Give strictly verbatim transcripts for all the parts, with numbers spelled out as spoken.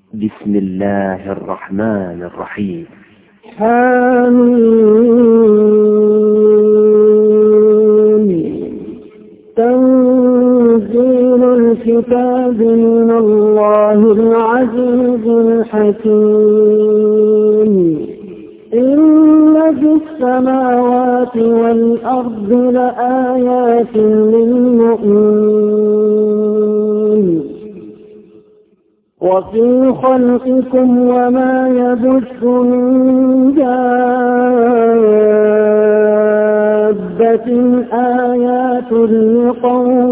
بسم الله الرحمن الرحيم. حميم. تنزيل الكتاب من الله العزيز الحكيم. إن في السماوات والأرض لآيات للمؤمنين وفي خلقكم وما يبث من دابة آيات لقوم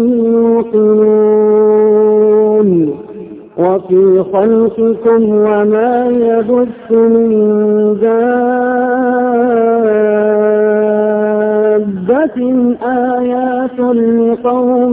يوقنون وفي خلقكم وما يبث من دابة آيات لقوم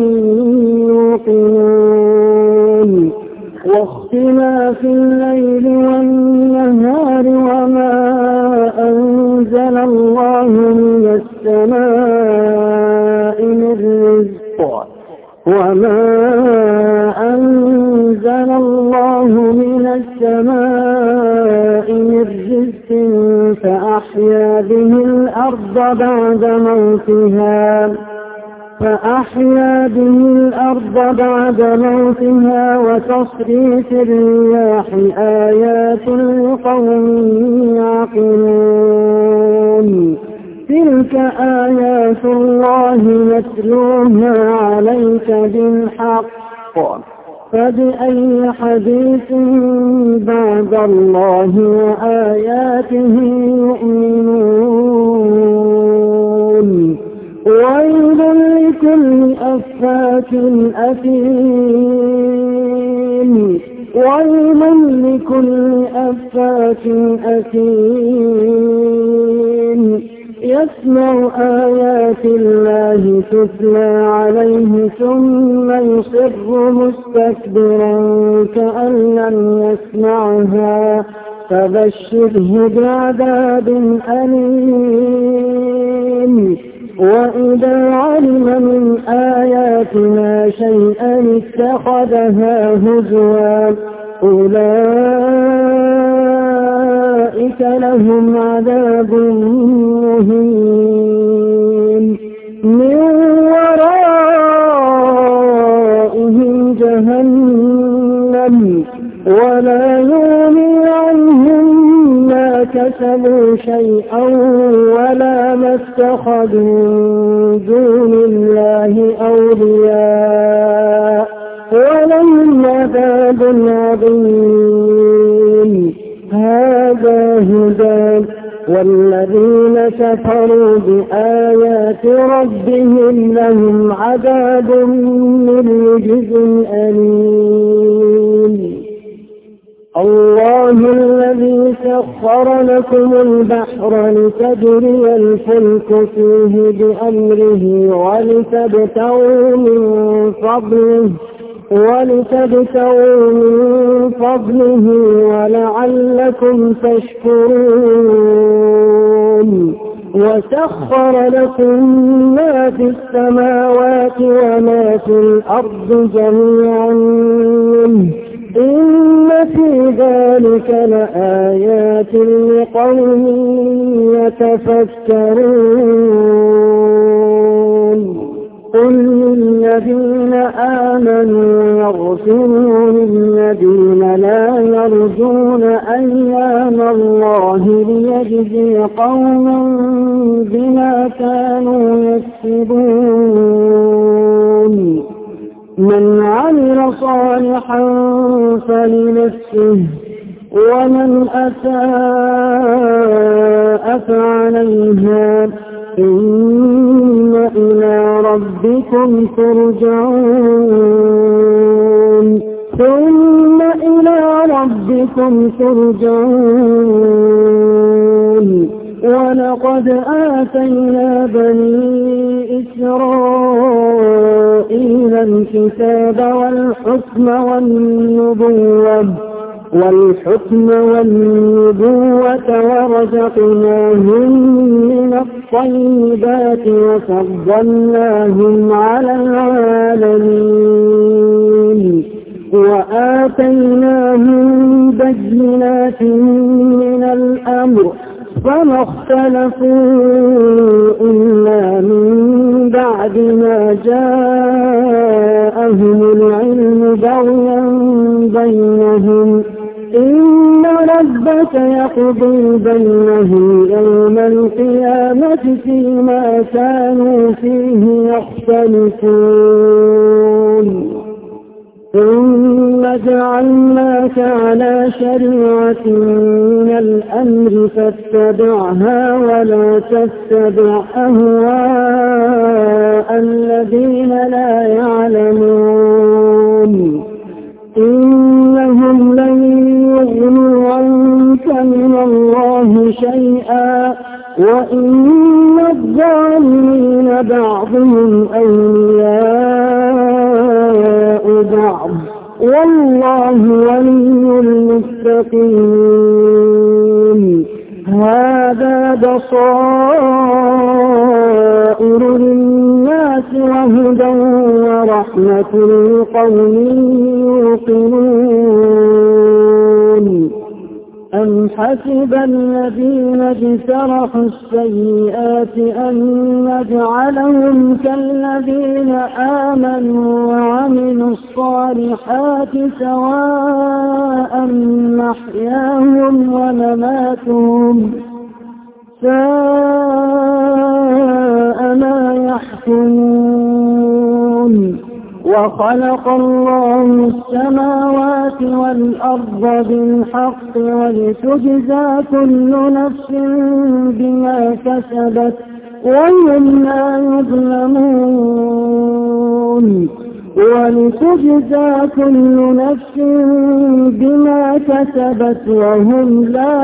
يوقنون واختلاف الليل والنهار وما أنزل الله من السماء من رزق وما أنزل الله من السماء من رزق فأحيا به الأرض بعد موتها فأحيا به الأرض بعد موتها وتصريف الرياح آيات لقوم يعقلون تلك آيات الله نتلوها عليك بالحق فبأي حديث بعد الله وآياته يؤمنون ويل لكل أفاك أثيم ويل لكل أفاك أثيم يسمع آيات الله تتلى عليه ثم يصر مستكبرا كأن لم يسمعها فبشره بعذاب أليم وإذا علم من آياتنا شيئا اتخذها هزوا أولئك لهم عذاب مهين من ورائهم جهنم ولا يغني عنهم ما كسبوا شيئا ولا ما اتخذوا من دون الله أولياء ولهم عذاب عظيم هذا هدى والذين كفروا بآيات ربهم لهم عذاب من رجز أليم الله الذي سخر لكم البحر لتجري الفلك فيه بأمره ولتبتغوا من فضله ولتبتغوا من فضله ولعلكم تشكرون وسخر لكم ما في السماوات وما في الأرض جميعا منه إن في ذلك لآيات لقوم يتفكرون قل للذين آمنوا يغفروا للذين لا يرجون أيام الله ليجزي قوما بما كانوا يكسبون من عمل صالحا فلنفسه ومن أساء فعليها إن إلى ربكم ترجعون ثم إلى ربكم ترجعون ولقد آتينا بني إسرائيل الكتاب والحكم والنبوة والحكم والنبوة ورزقناهم من الطيبات وفضلناهم على العالمين وآتيناهم بينات من الأمر فما اختلفوا إلا من بعد ما جاءهم العلم بغيا بينهم إن ربك يقضي بينهم يوم القيامة فيما كانوا فيه يختلفون ثم جعلناك على شريعة من الأمر فاتبعها ولا تتبع أهواء الذين لا يعلمون إنهم لن يغنوا عنك من الله شيئا وإن الظالمين بعضهم أولياء بعض والله ولي المتقين هذا بصائر للناس وهدى ورحمة لقوم يوقنون أم حسب الذين اجترحوا السيئات أن نجعلهم كالذين آمنوا وعملوا الصالحات سواء محياهم ومماتهم ساء ما يحكمون وخلق الله السماوات والأرض بالحق ولتجزى كل نفس بما كسبت وهم لا يظلمون ولتجزى كل نفس بما كسبت وهم لا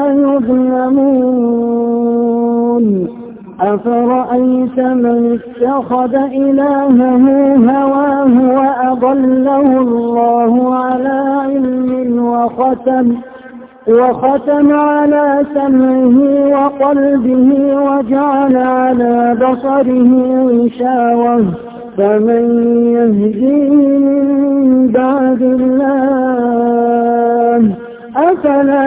يظلمون أفرأيت من اتخذ إلهه هواه وأضله الله على علم وختم وختم على سمعه وقلبه وجعل على بصره غشاوة فمن يهديه من بعد الله أفلا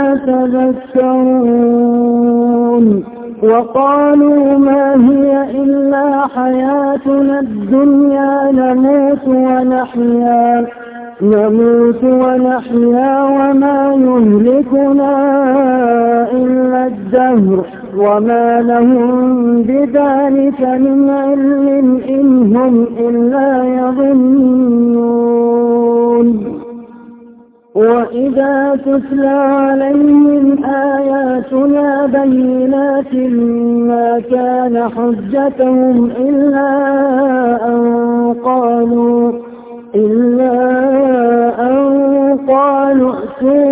تذكرون وقالوا ما هي إلا حياتنا الدنيا نموت ونحيا نموت ونحيا وما يهلكنا إلا الدهر وما لهم بذلك من علم إن هم إلا يظنون وإذا تتلى عليهم آياتنا بينات ما كان حجتهم إلا أن قالوا إلا أن قالوا ائتوا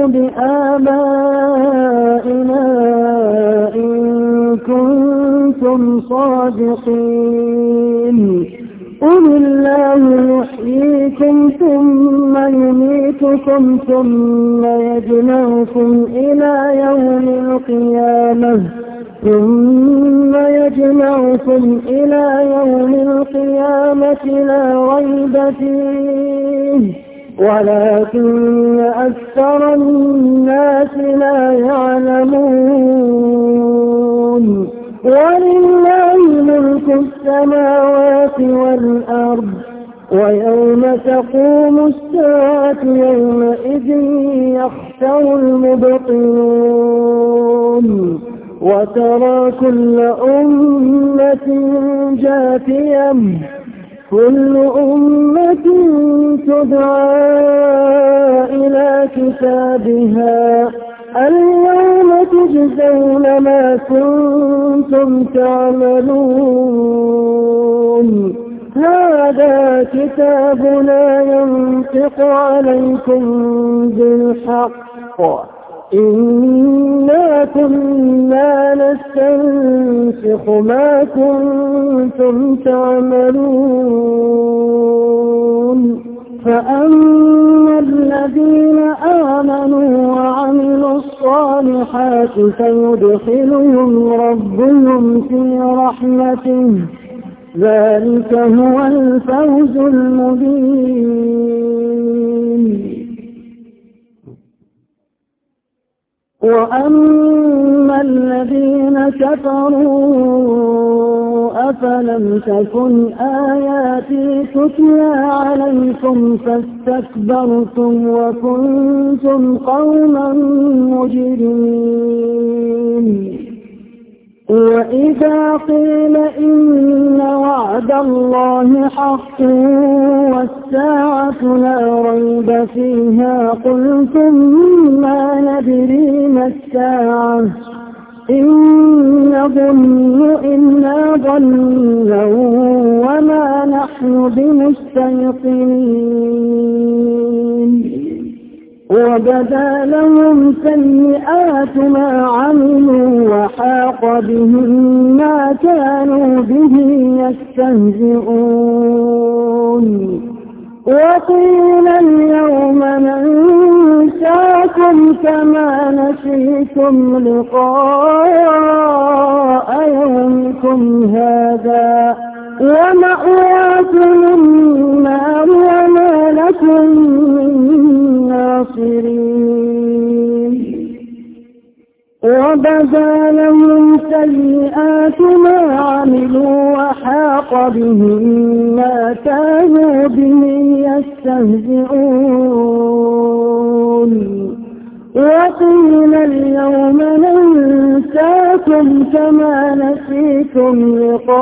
بآبائنا إن كنتم صادقين قل الله يحييكم ثم يميتكم ثم يجمعكم إلى يوم القيامة ثم يجمعكم إلى يوم القيامة لا ريب فيه ولكن أكثر الناس لا يعلمون ولله ملك السماوات والأرض ويوم تقوم الساعة يومئذ يخسر المبطلون وترى كل أمة جاثية كل أمة تدعى إلى كتابها اليوم تجزون ما كنتم تعملون هذا كتابنا ينطق عليكم بالحق إنا كنا نستنسخ ما كنتم تعملون فأما الذين آمنوا وعملوا الصالحات فيدخلهم ربهم في رحمته ذلك هو الفوز المبين. وأما الذين كفروا أفلم تكن آياتي تتلى عليكم فاستكبرتم وكنتم قوما مجرمين وإذا قيل إن وعد الله حق والساعة لا ريب فيها قلتم ما ندري ما الساعة إن نظن إلا ظنا وما نحن بمستيقنين وبدا لهم سيئات ما عملوا وحاق بهم ما كانوا به يستهزئون وقيل اليوم ننساكم كما نسيتم لقاء يومكم هذا ومأواكم النار وما لكم من ناصرين وبدا لهم سيئات ما عملوا وحاق بهم ما كانوا به يستهزئون وقيل اليوم ننساكم كما نسيتم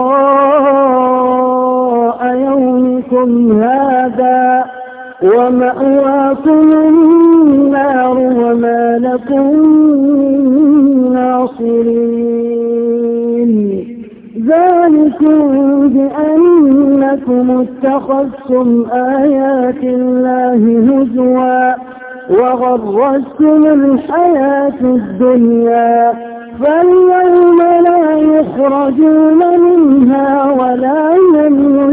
لقاء يومكم هذا ومأواكم النار وما لكم من ناصرين ذلكم بأنكم اتخذتم آيات الله هزوا وغرتكم الحياة الدنيا فاليوم لا يخرجون منها ولا هم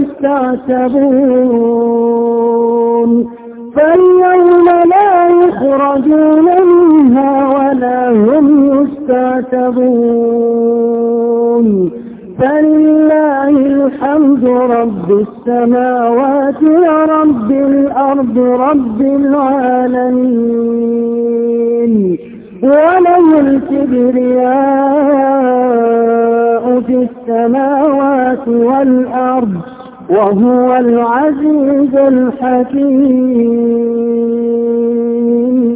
يستعتبون فاليوم لا يخرجون منها ولا هم يستعتبون فلله الحمد رب السماوات ورب الأرض رب العالمين وله الكبرياء في السماوات والأرض وهو العزيز الحكيم.